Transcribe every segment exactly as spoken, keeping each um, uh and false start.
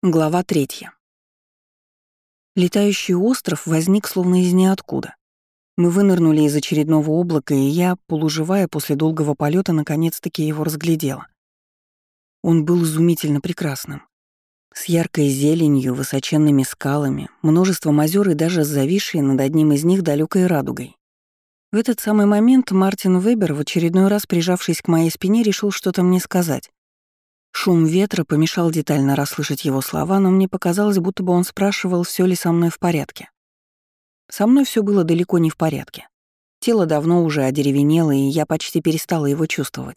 Глава третья. Летающий остров возник словно из ниоткуда. Мы вынырнули из очередного облака, и я, полуживая после долгого полета, наконец-таки его разглядела. Он был изумительно прекрасным. С яркой зеленью, высоченными скалами, множеством озер и даже зависшей над одним из них далекой радугой. В этот самый момент Мартин Вебер, в очередной раз прижавшись к моей спине, решил что-то мне сказать. Шум ветра помешал детально расслышать его слова, но мне показалось, будто бы он спрашивал, все ли со мной в порядке. Со мной все было далеко не в порядке. Тело давно уже одеревенело, и я почти перестала его чувствовать.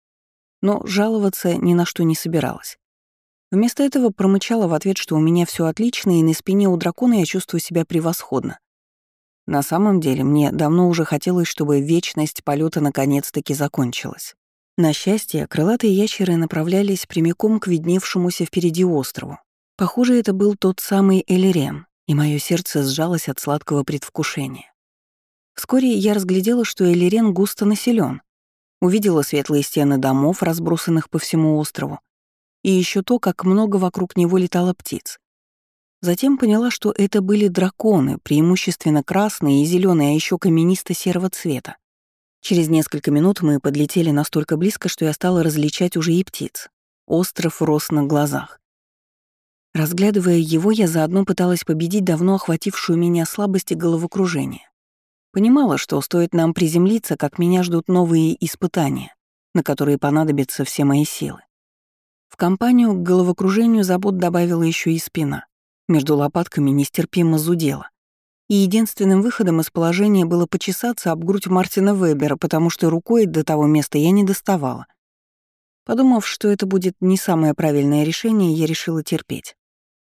Но жаловаться ни на что не собиралась. Вместо этого промычала в ответ, что у меня все отлично, и на спине у дракона я чувствую себя превосходно. На самом деле, мне давно уже хотелось, чтобы вечность полета наконец-таки закончилась. На счастье, крылатые ящеры направлялись прямиком к видневшемуся впереди острову. Похоже, это был тот самый Элирен, и мое сердце сжалось от сладкого предвкушения. Вскоре я разглядела, что Элирен густо населен, увидела светлые стены домов, разбросанных по всему острову, и еще то, как много вокруг него летало птиц. Затем поняла, что это были драконы, преимущественно красные и зеленые, а еще каменисто-серого цвета. Через несколько минут мы подлетели настолько близко, что я стала различать уже и птиц. Остров рос на глазах. Разглядывая его, я заодно пыталась победить давно охватившую меня слабость и головокружение. Понимала, что стоит нам приземлиться, как меня ждут новые испытания, на которые понадобятся все мои силы. В компанию к головокружению забот добавила еще и спина. Между лопатками нестерпимо зудела. И единственным выходом из положения было почесаться об грудь Мартина Вебера, потому что рукой до того места я не доставала. Подумав, что это будет не самое правильное решение, я решила терпеть.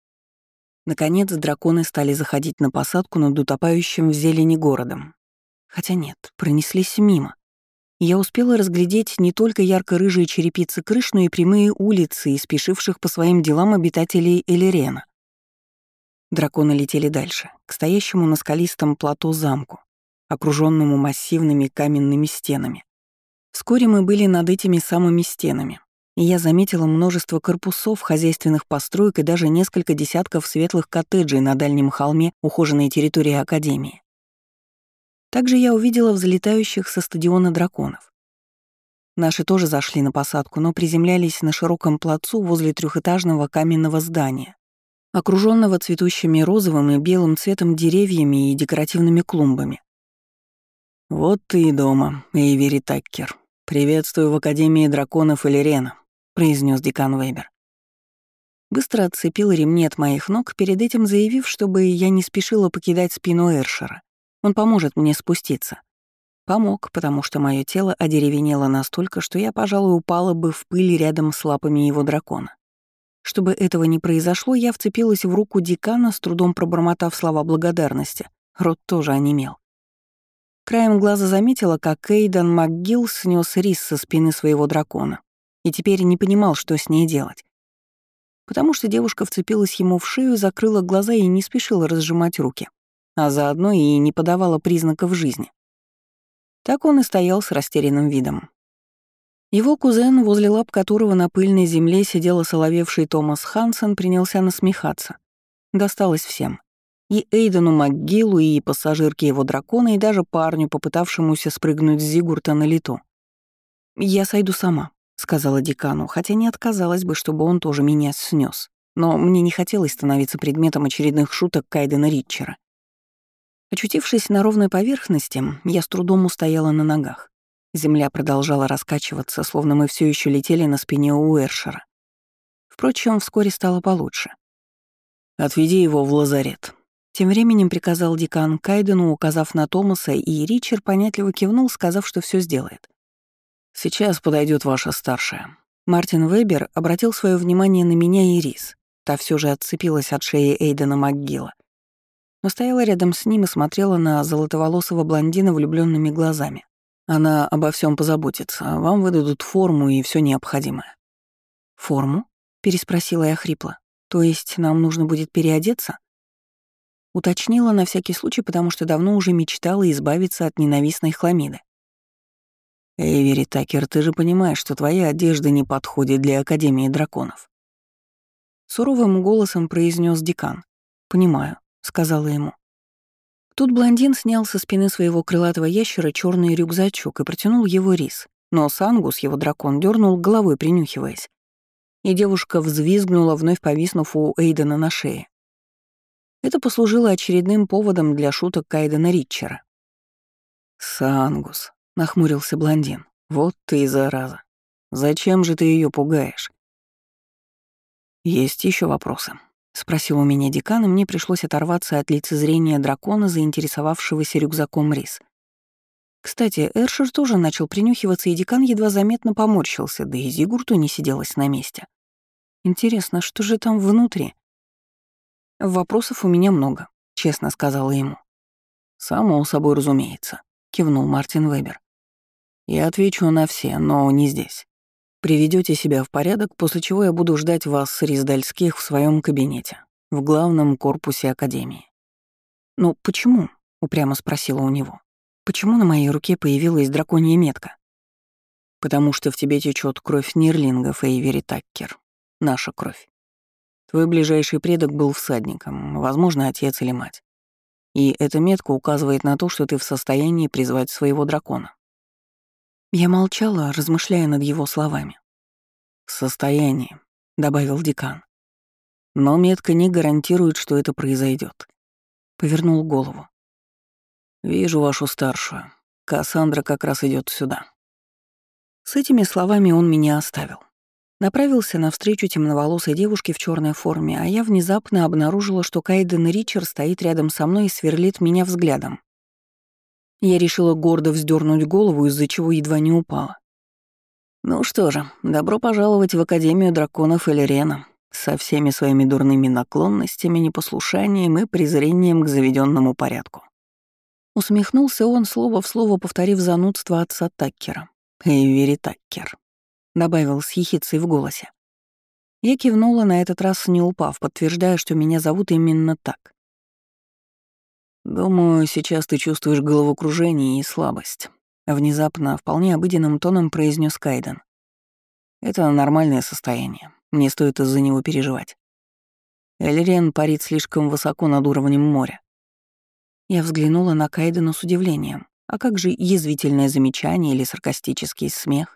Наконец, драконы стали заходить на посадку над утопающим в зелени городом. Хотя нет, пронеслись мимо. Я успела разглядеть не только ярко-рыжие черепицы крыш, но и прямые улицы и спешивших по своим делам обитателей Элирена. Драконы летели дальше, к стоящему на скалистом плато замку, окруженному массивными каменными стенами. Вскоре мы были над этими самыми стенами, и я заметила множество корпусов, хозяйственных построек и даже несколько десятков светлых коттеджей на дальнем холме ухоженной территории Академии. Также я увидела взлетающих со стадиона драконов. Наши тоже зашли на посадку, но приземлялись на широком плацу возле трехэтажного каменного здания, окруженного цветущими розовым и белым цветом деревьями и декоративными клумбами. «Вот ты и дома, Эйвери Таккер. Приветствую в Академии драконов Элирена», — произнес декан Вебер. Быстро отцепил ремни от моих ног, перед этим заявив, чтобы я не спешила покидать спину Эршера. Он поможет мне спуститься. Помог, потому что мое тело одеревенело настолько, что я, пожалуй, упала бы в пыль рядом с лапами его дракона. Чтобы этого не произошло, я вцепилась в руку декана, с трудом пробормотав слова благодарности. Рот тоже онемел. Краем глаза заметила, как Эйдан МакГилл снес рис со спины своего дракона и теперь не понимал, что с ней делать. Потому что девушка вцепилась ему в шею, закрыла глаза и не спешила разжимать руки, а заодно и не подавала признаков жизни. Так он и стоял с растерянным видом. Его кузен, возле лап которого на пыльной земле сидел осоловевший Томас Хансен, принялся насмехаться. Досталось всем. И Эйдану МакГиллу, и пассажирке его дракона, и даже парню, попытавшемуся спрыгнуть с Зигурта на лету. «Я сойду сама», — сказала декану, хотя не отказалась бы, чтобы он тоже меня снес. Но мне не хотелось становиться предметом очередных шуток Кайдена Ритчера. Очутившись на ровной поверхности, я с трудом устояла на ногах. Земля продолжала раскачиваться, словно мы все еще летели на спине у Эршера. Впрочем, вскоре стало получше. «Отведи его в лазарет», — тем временем приказал декан Кайдену, указав на Томаса, и Ричард понятливо кивнул, сказав, что все сделает. «Сейчас подойдет ваша старшая». Мартин Вебер обратил свое внимание на меня и Рис. Та все же отцепилась от шеи Эйдена МакГилла, но стояла рядом с ним и смотрела на золотоволосого блондина влюбленными глазами. Она обо всем позаботится, вам выдадут форму и все необходимое. «Форму?» — переспросила я хрипло. «То есть нам нужно будет переодеться?» Уточнила на всякий случай, потому что давно уже мечтала избавиться от ненавистной хламиды. «Эйвери Такер, ты же понимаешь, что твоя одежда не подходит для Академии драконов». Суровым голосом произнес декан. «Понимаю», — сказала ему. Тут блондин снял со спины своего крылатого ящера черный рюкзачок и протянул его Рис, но Сангус, его дракон, дернул головой, принюхиваясь. И девушка взвизгнула, вновь повиснув у Эйдена на шее. Это послужило очередным поводом для шуток Кайдена Ритчера. «Сангус», — нахмурился блондин, — «вот ты и зараза. Зачем же ты ее пугаешь?» «Есть еще вопросы?» — спросил у меня декан, и мне пришлось оторваться от лицезрения дракона, заинтересовавшегося рюкзаком Рис. Кстати, Эршер тоже начал принюхиваться, и декан едва заметно поморщился, да и Зигурту не сиделась на месте. Интересно, что же там внутри? «Вопросов у меня много», — честно сказала ему. «Само собой разумеется», — кивнул Мартин Вебер. «Я отвечу на все, но не здесь. Приведете себя в порядок, после чего я буду ждать вас с Риздальских в своем кабинете, в главном корпусе Академии». «Ну почему?» — упрямо спросила у него. «Почему на моей руке появилась драконья метка?» «Потому что в тебе течет кровь Нирлингов, Эйвери Таккер. Наша кровь. Твой ближайший предок был всадником, возможно, отец или мать. И эта метка указывает на то, что ты в состоянии призвать своего дракона». Я молчала, размышляя над его словами. «В состоянии», — добавил декан. «Но метка не гарантирует, что это произойдет. Повернул голову. «Вижу вашу старшую. Кассандра как раз идет сюда». С этими словами он меня оставил. Направился навстречу темноволосой девушке в черной форме, а я внезапно обнаружила, что Кайден Ричард стоит рядом со мной и сверлит меня взглядом. Я решила гордо вздернуть голову, из-за чего едва не упала. «Ну что же, добро пожаловать в Академию драконов Эльрена со всеми своими дурными наклонностями, непослушанием и презрением к заведенному порядку». Усмехнулся он, слово в слово повторив занудство отца Таккера. «Эйвери Таккер», — добавил с ехицей в голосе. Я кивнула, на этот раз не упав, подтверждая, что меня зовут именно так. «Думаю, сейчас ты чувствуешь головокружение и слабость», — внезапно, вполне обыденным тоном произнес Кайден. «Это нормальное состояние, не стоит из-за него переживать. Эльрен парит слишком высоко над уровнем моря». Я взглянула на Кайдена с удивлением. А как же язвительное замечание или саркастический смех?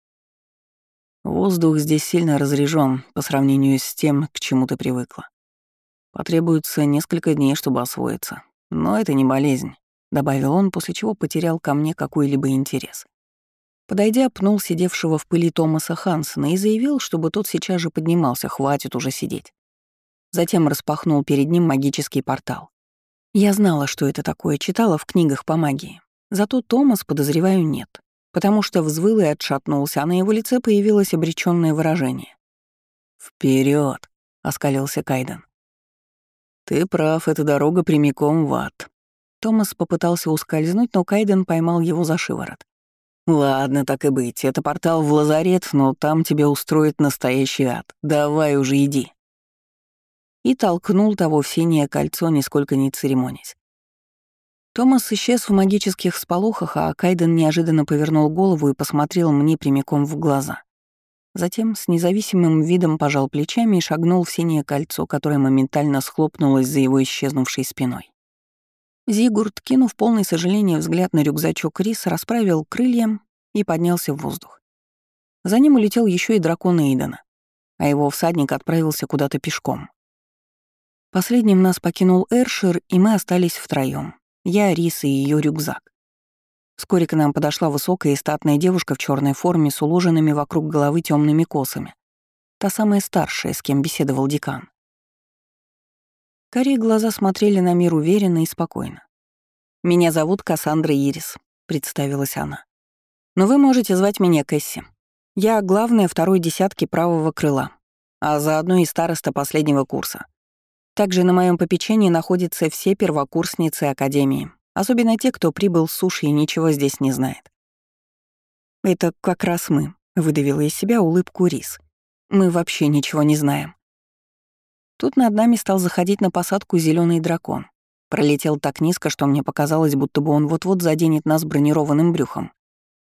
«Воздух здесь сильно разряжен по сравнению с тем, к чему ты привыкла. Потребуется несколько дней, чтобы освоиться. Но это не болезнь», — добавил он, после чего потерял ко мне какой-либо интерес. Подойдя, пнул сидевшего в пыли Томаса Хансена и заявил, чтобы тот сейчас же поднимался, хватит уже сидеть. Затем распахнул перед ним магический портал. Я знала, что это такое, читала в книгах по магии. Зато Томас, подозреваю, нет, потому что взвыл и отшатнулся, а на его лице появилось обречённое выражение. «Вперёд!» — оскалился Кайден. «Ты прав, эта дорога прямиком в ад». Томас попытался ускользнуть, но Кайден поймал его за шиворот. «Ладно, так и быть, это портал в лазарет, но там тебя устроит настоящий ад. Давай уже иди». И толкнул того в синее кольцо, нисколько не церемонясь. Томас исчез в магических сполохах, а Кайден неожиданно повернул голову и посмотрел мне прямиком в глаза. Затем с независимым видом пожал плечами и шагнул в синее кольцо, которое моментально схлопнулось за его исчезнувшей спиной. Зигурд, кинув полный сожаления взгляд на рюкзачок Рис, расправил крылья и поднялся в воздух. За ним улетел еще и дракон Эйдена, а его всадник отправился куда-то пешком. Последним нас покинул Эршир, и мы остались втроём. Я, Рис и ее рюкзак. Вскоре к нам подошла высокая и статная девушка в черной форме с уложенными вокруг головы темными косами. Та самая старшая, с кем беседовал декан. Карие глаза смотрели на мир уверенно и спокойно. «Меня зовут Кассандра Ирис», — представилась она. «Но вы можете звать меня Кэсси. Я главная второй десятки правого крыла, а заодно и староста последнего курса. Также на моем попечении находятся все первокурсницы Академии, особенно те, кто прибыл с суши и ничего здесь не знает». «Это как раз мы», — выдавила из себя улыбку Рис. «Мы вообще ничего не знаем». Тут над нами стал заходить на посадку зеленый дракон. Пролетел так низко, что мне показалось, будто бы он вот-вот заденет нас бронированным брюхом.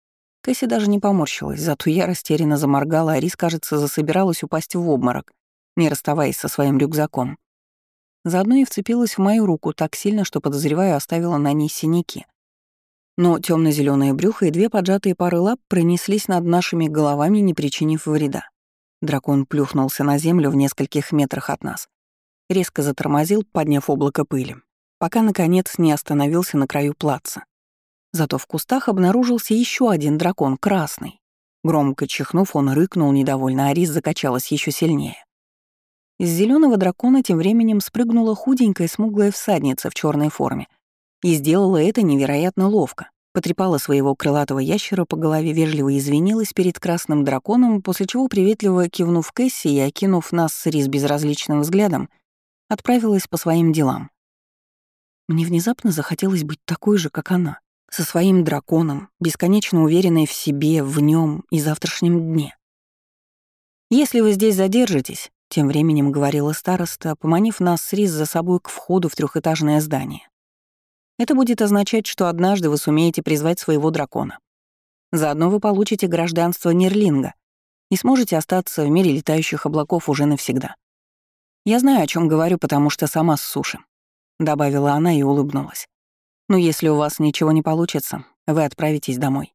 Кэсси даже не поморщилась, зато я растерянно заморгала, а Рис, кажется, засобиралась упасть в обморок, не расставаясь со своим рюкзаком. Заодно и вцепилась в мою руку так сильно, что, подозреваю, оставила на ней синяки. Но темно-зеленое брюхо и две поджатые пары лап пронеслись над нашими головами, не причинив вреда. Дракон плюхнулся на землю в нескольких метрах от нас. Резко затормозил, подняв облако пыли, пока, наконец, не остановился на краю плаца. Зато в кустах обнаружился еще один дракон, красный. Громко чихнув, он рыкнул недовольно, а Рис закачалась еще сильнее. Из зеленого дракона тем временем спрыгнула худенькая смуглая всадница в черной форме и сделала это невероятно ловко. Потрепала своего крылатого ящера по голове, вежливо извинилась перед красным драконом, после чего, приветливо кивнув Кэсси и окинув нас с Рис безразличным взглядом, отправилась по своим делам. Мне внезапно захотелось быть такой же, как она, со своим драконом, бесконечно уверенной в себе, в нем и завтрашнем дне. «Если вы здесь задержитесь», — тем временем говорила староста, поманив нас с Рис за собой к входу в трехэтажное здание, «это будет означать, что однажды вы сумеете призвать своего дракона. Заодно вы получите гражданство Нерлинга и сможете остаться в мире летающих облаков уже навсегда. Я знаю, о чем говорю, потому что сама с суши», — добавила она и улыбнулась. «Но если у вас ничего не получится, вы отправитесь домой».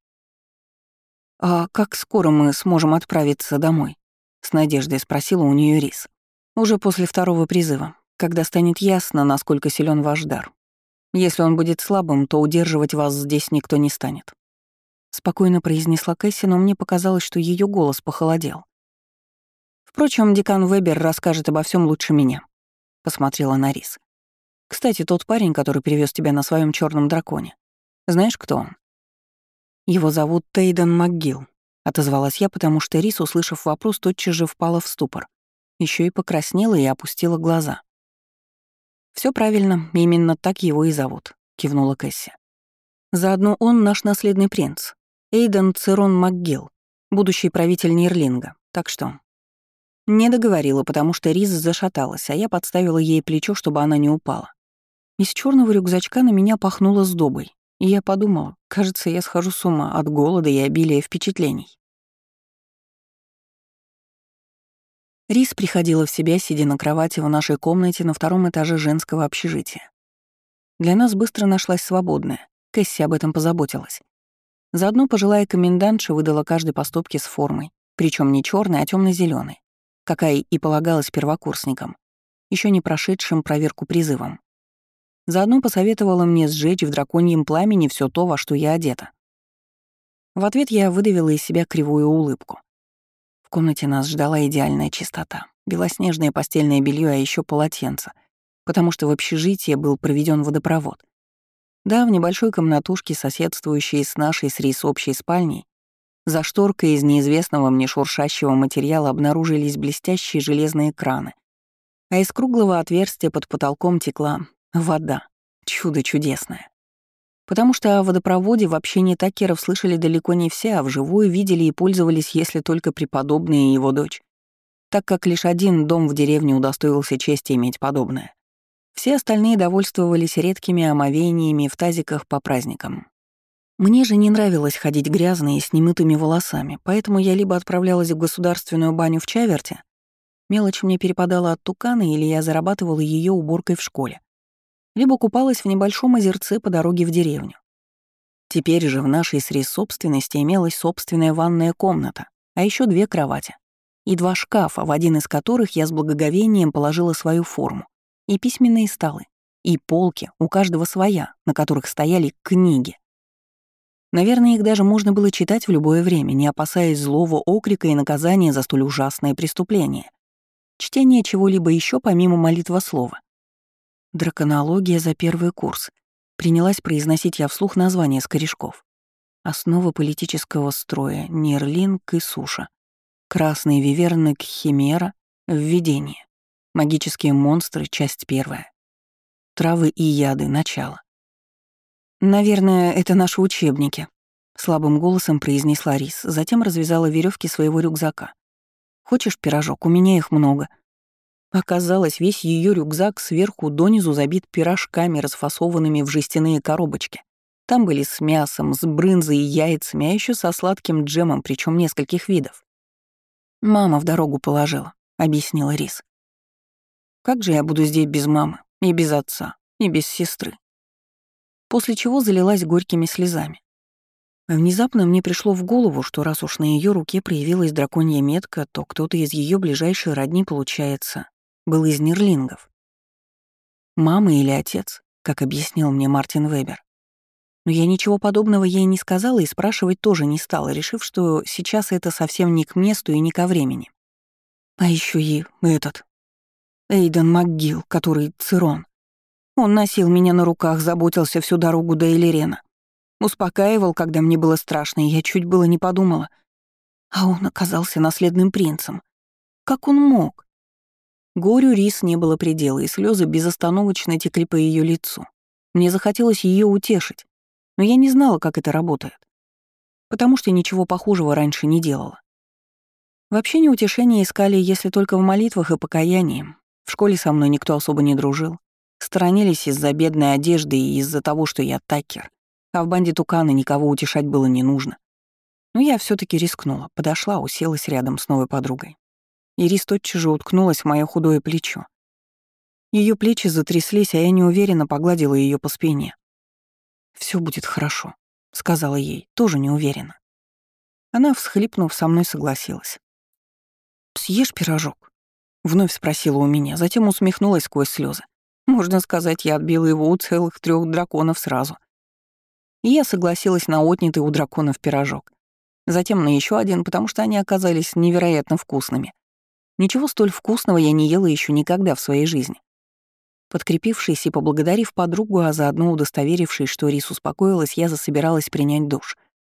«А как скоро мы сможем отправиться домой?» — с надеждой спросила у нее Рис. «Уже после второго призыва, когда станет ясно, насколько силен ваш дар. Если он будет слабым, то удерживать вас здесь никто не станет». Спокойно произнесла Кэсси, но мне показалось, что ее голос похолодел. «Впрочем, декан Вебер расскажет обо всем лучше меня», — посмотрела на Рис. «Кстати, тот парень, который привез тебя на своем черном драконе, знаешь, кто он?» «Его зовут Тейден МакГилл», — отозвалась я, потому что Рис, услышав вопрос, тотчас же впала в ступор. Еще и покраснела и опустила глаза. Все правильно, именно так его и зовут», — кивнула Кэсси. «Заодно он наш наследный принц, Эйден Цирон МакГилл, будущий правитель Нерлинга, так что...» Не договорила, потому что Рис зашаталась, а я подставила ей плечо, чтобы она не упала. Из черного рюкзачка на меня пахнуло сдобой, и я подумала, кажется, я схожу с ума от голода и обилия впечатлений. Рис приходила в себя, сидя на кровати в нашей комнате на втором этаже женского общежития. Для нас быстро нашлась свободная, Кэсси об этом позаботилась. Заодно пожилая комендантша выдала каждой по стопке с формой, причем не черной, а темно зеленой, какая и полагалась первокурсникам, еще не прошедшим проверку призывом. Заодно посоветовала мне сжечь в драконьем пламени все то, во что я одета. В ответ я выдавила из себя кривую улыбку. В комнате нас ждала идеальная чистота, белоснежное постельное белье, а еще полотенце, потому что в общежитии был проведен водопровод. Да, в небольшой комнатушке, соседствующей с нашей с Рис общей спальней, за шторкой из неизвестного мне шуршащего материала обнаружились блестящие железные краны, а из круглого отверстия под потолком текла вода. Чудо чудесное. Потому что о водопроводе в общении Такеров слышали далеко не все, а вживую видели и пользовались, если только преподобный и его дочь, так как лишь один дом в деревне удостоился чести иметь подобное. Все остальные довольствовались редкими омовениями в тазиках по праздникам. Мне же не нравилось ходить грязной и с немытыми волосами, поэтому я либо отправлялась в государственную баню в Чаверте, мелочь мне перепадала от тукана, или я зарабатывала ее уборкой в школе, либо купалась в небольшом озерце по дороге в деревню. Теперь же в нашей с Рис собственности имелась собственная ванная комната, а еще две кровати и два шкафа, в один из которых я с благоговением положила свою форму, и письменные столы, и полки, у каждого своя, на которых стояли книги. Наверное, их даже можно было читать в любое время, не опасаясь злого окрика и наказания за столь ужасное преступление. Чтение чего-либо еще помимо молитвослова. Драконология за первый курс. Принялась произносить я вслух названия скорешков. Основа политического строя, Нерлинг и Суша. Красные виверны Кхимера, введение. Магические монстры, часть первая. Травы и яды, начало. «Наверное, это наши учебники», — слабым голосом произнесла Рис, затем развязала веревки своего рюкзака. «Хочешь пирожок? У меня их много». Оказалось, весь ее рюкзак сверху донизу забит пирожками, расфасованными в жестяные коробочки. Там были с мясом, с брынзой и яйцами, а еще со сладким джемом, причем нескольких видов. «Мама в дорогу положила», — объяснила Рис. Как же я буду здесь без мамы, и без отца, и без сестры?» После чего залилась горькими слезами. Внезапно мне пришло в голову, что раз уж на ее руке проявилась драконья метка, то кто-то из ее ближайшей родни, получается, был из Нерлингов. Мама или отец, как объяснил мне Мартин Вебер. Но я ничего подобного ей не сказала и спрашивать тоже не стала, решив, что сейчас это совсем не к месту и не ко времени. А еще и этот, Эйден МакГилл, который Цирон. Он носил меня на руках, заботился всю дорогу до Элирена. Успокаивал, когда мне было страшно, и я чуть было не подумала. А он оказался наследным принцем. Как он мог? Горю Рис не было предела, и слезы безостановочно текли по ее лицу. Мне захотелось ее утешить, но я не знала, как это работает, потому что ничего похожего раньше не делала. Вообще неутешение искали, если только в молитвах и покаянии. В школе со мной никто особо не дружил. Сторонились из-за бедной одежды и из-за того, что я такер. А в банде Тукана никого утешать было не нужно. Но я все таки рискнула, подошла, уселась рядом с новой подругой. Ирис тотчас же уткнулась в моё худое плечо. Ее плечи затряслись, а я неуверенно погладила ее по спине. Все будет хорошо», — сказала ей, тоже неуверенно. Она, всхлипнув, со мной согласилась. «Съешь пирожок?» — вновь спросила у меня, затем усмехнулась сквозь слезы. Можно сказать, я отбила его у целых трех драконов сразу. И я согласилась на отнятый у драконов пирожок. Затем на еще один, потому что они оказались невероятно вкусными. Ничего столь вкусного я не ела еще никогда в своей жизни. Подкрепившись и поблагодарив подругу, а заодно удостоверившись, что Рис успокоилась, я засобиралась принять душ.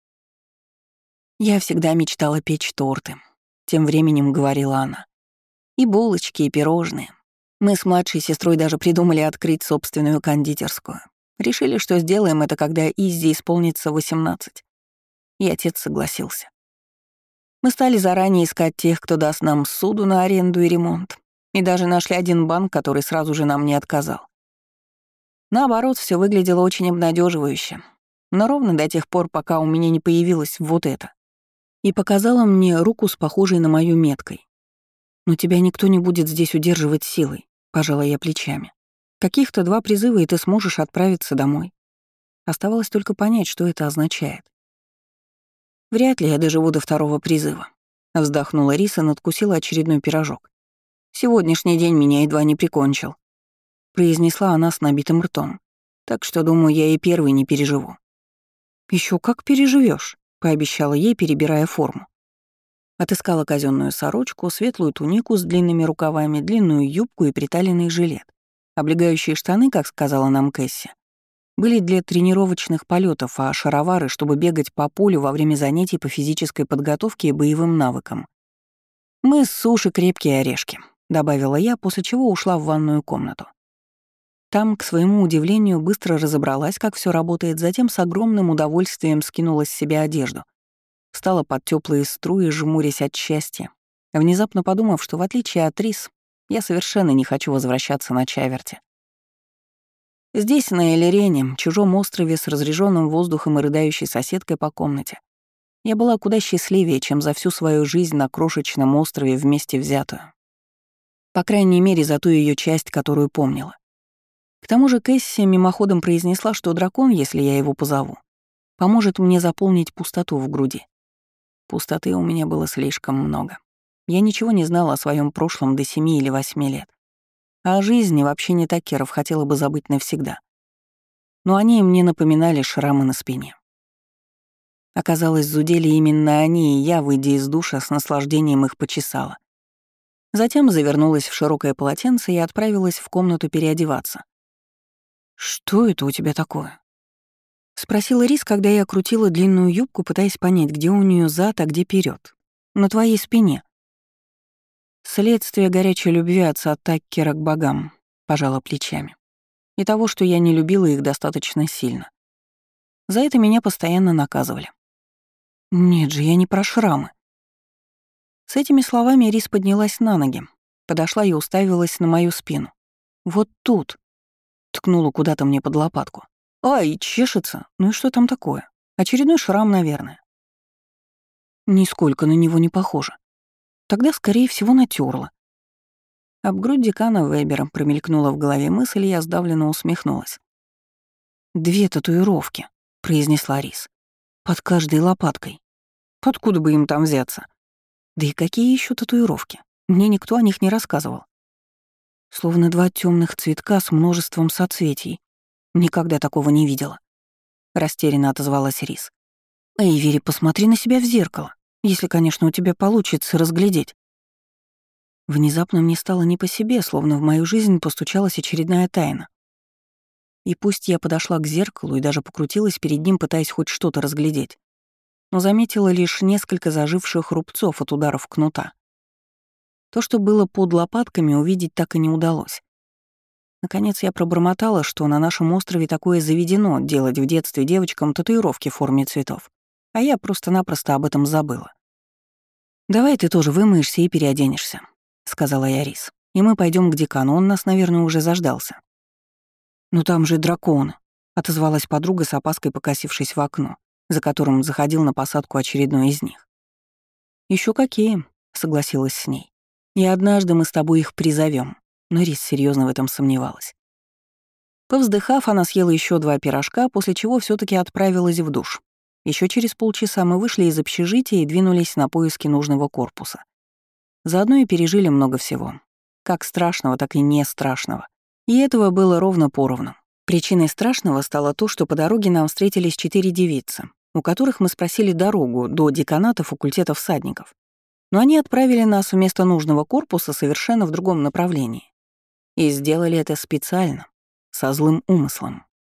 «Я всегда мечтала печь торты», — тем временем говорила она. «И булочки, и пирожные. Мы с младшей сестрой даже придумали открыть собственную кондитерскую. Решили, что сделаем это, когда Иззи исполнится восемнадцать. И отец согласился. Мы стали заранее искать тех, кто даст нам суду на аренду и ремонт, и даже нашли один банк, который сразу же нам не отказал. Наоборот, все выглядело очень обнадеживающе, но ровно до тех пор, пока у меня не появилось вот это. И показала мне руку с похожей на мою меткой. «Но тебя никто не будет здесь удерживать силой», — пожала я плечами. «Каких-то два призыва, и ты сможешь отправиться домой». Оставалось только понять, что это означает. «Вряд ли я доживу до второго призыва», — вздохнула Риса и надкусила очередной пирожок. «Сегодняшний день меня едва не прикончил», — произнесла она с набитым ртом. «Так что, думаю, я и первый не переживу». Еще как переживешь, пообещала ей, перебирая форму. Отыскала казенную сорочку, светлую тунику с длинными рукавами, длинную юбку и приталенный жилет. Облегающие штаны, как сказала нам Кэсси, были для тренировочных полетов, а шаровары, чтобы бегать по полю во время занятий по физической подготовке и боевым навыкам. «Мы с Суши крепкие орешки», — добавила я, после чего ушла в ванную комнату. Там, к своему удивлению, быстро разобралась, как все работает, затем с огромным удовольствием скинула с себя одежду. Встала под теплые струи, жмурясь от счастья, внезапно подумав, что в отличие от Рис, я совершенно не хочу возвращаться на Чаверте. Здесь, на Элирене, чужом острове с разреженным воздухом и рыдающей соседкой по комнате, я была куда счастливее, чем за всю свою жизнь на крошечном острове вместе взятую. По крайней мере, за ту ее часть, которую помнила. К тому же Кэсси мимоходом произнесла, что дракон, если я его позову, поможет мне заполнить пустоту в груди. Пустоты у меня было слишком много. Я ничего не знала о своем прошлом до семи или восьми лет. А о жизни вообще не такеров хотела бы забыть навсегда. Но они мне напоминали шрамы на спине. Оказалось, зудели именно они, и я, выйдя из душа, с наслаждением их почесала. Затем завернулась в широкое полотенце и отправилась в комнату переодеваться. «Что это у тебя такое?» — спросила Рис, когда я крутила длинную юбку, пытаясь понять, где у нее зад, а где вперед. «На твоей спине». «Следствие горячей любви отца Таккера к богам», — пожала плечами. «И того, что я не любила их достаточно сильно. За это меня постоянно наказывали». «Нет же, я не про шрамы». С этими словами Рис поднялась на ноги, подошла и уставилась на мою спину. «Вот тут», — ткнула куда-то мне под лопатку. «Ай, чешется. Ну и что там такое? Очередной шрам, наверное». Нисколько на него не похоже. Тогда, скорее всего, натерла. Об грудь декана Вебера промелькнула в голове мысль, и я сдавленно усмехнулась. «Две татуировки», — произнесла Рис. «Под каждой лопаткой. Откуда бы им там взяться? Да и какие еще татуировки? Мне никто о них не рассказывал. Словно два темных цветка с множеством соцветий. Никогда такого не видела». Растерянно отозвалась Рис. «Эйвери, посмотри на себя в зеркало, если, конечно, у тебя получится разглядеть». Внезапно мне стало не по себе, словно в мою жизнь постучалась очередная тайна. И пусть я подошла к зеркалу и даже покрутилась перед ним, пытаясь хоть что-то разглядеть, но заметила лишь несколько заживших рубцов от ударов кнута. То, что было под лопатками, увидеть так и не удалось. Наконец я пробормотала, что на нашем острове такое заведено — делать в детстве девочкам татуировки в форме цветов, а я просто-напросто об этом забыла. «Давай ты тоже вымоешься и переоденешься», — сказала я Рис. «И мы пойдем к декану, он нас, наверное, уже заждался». «Ну там же драконы», — отозвалась подруга с опаской, покосившись в окно, за которым заходил на посадку очередной из них. Еще какие», — согласилась с ней. «И однажды мы с тобой их призовем. Но Рис серьезно в этом сомневалась. Повздыхав, она съела еще два пирожка, после чего все таки отправилась в душ. Еще через полчаса мы вышли из общежития и двинулись на поиски нужного корпуса. Заодно и пережили много всего. Как страшного, так и не страшного. И этого было ровно поровну. Причиной страшного стало то, что по дороге нам встретились четыре девицы, у которых мы спросили дорогу до деканата факультета всадников. Но они отправили нас вместо нужного корпуса совершенно в другом направлении. И сделали это специально, со злым умыслом.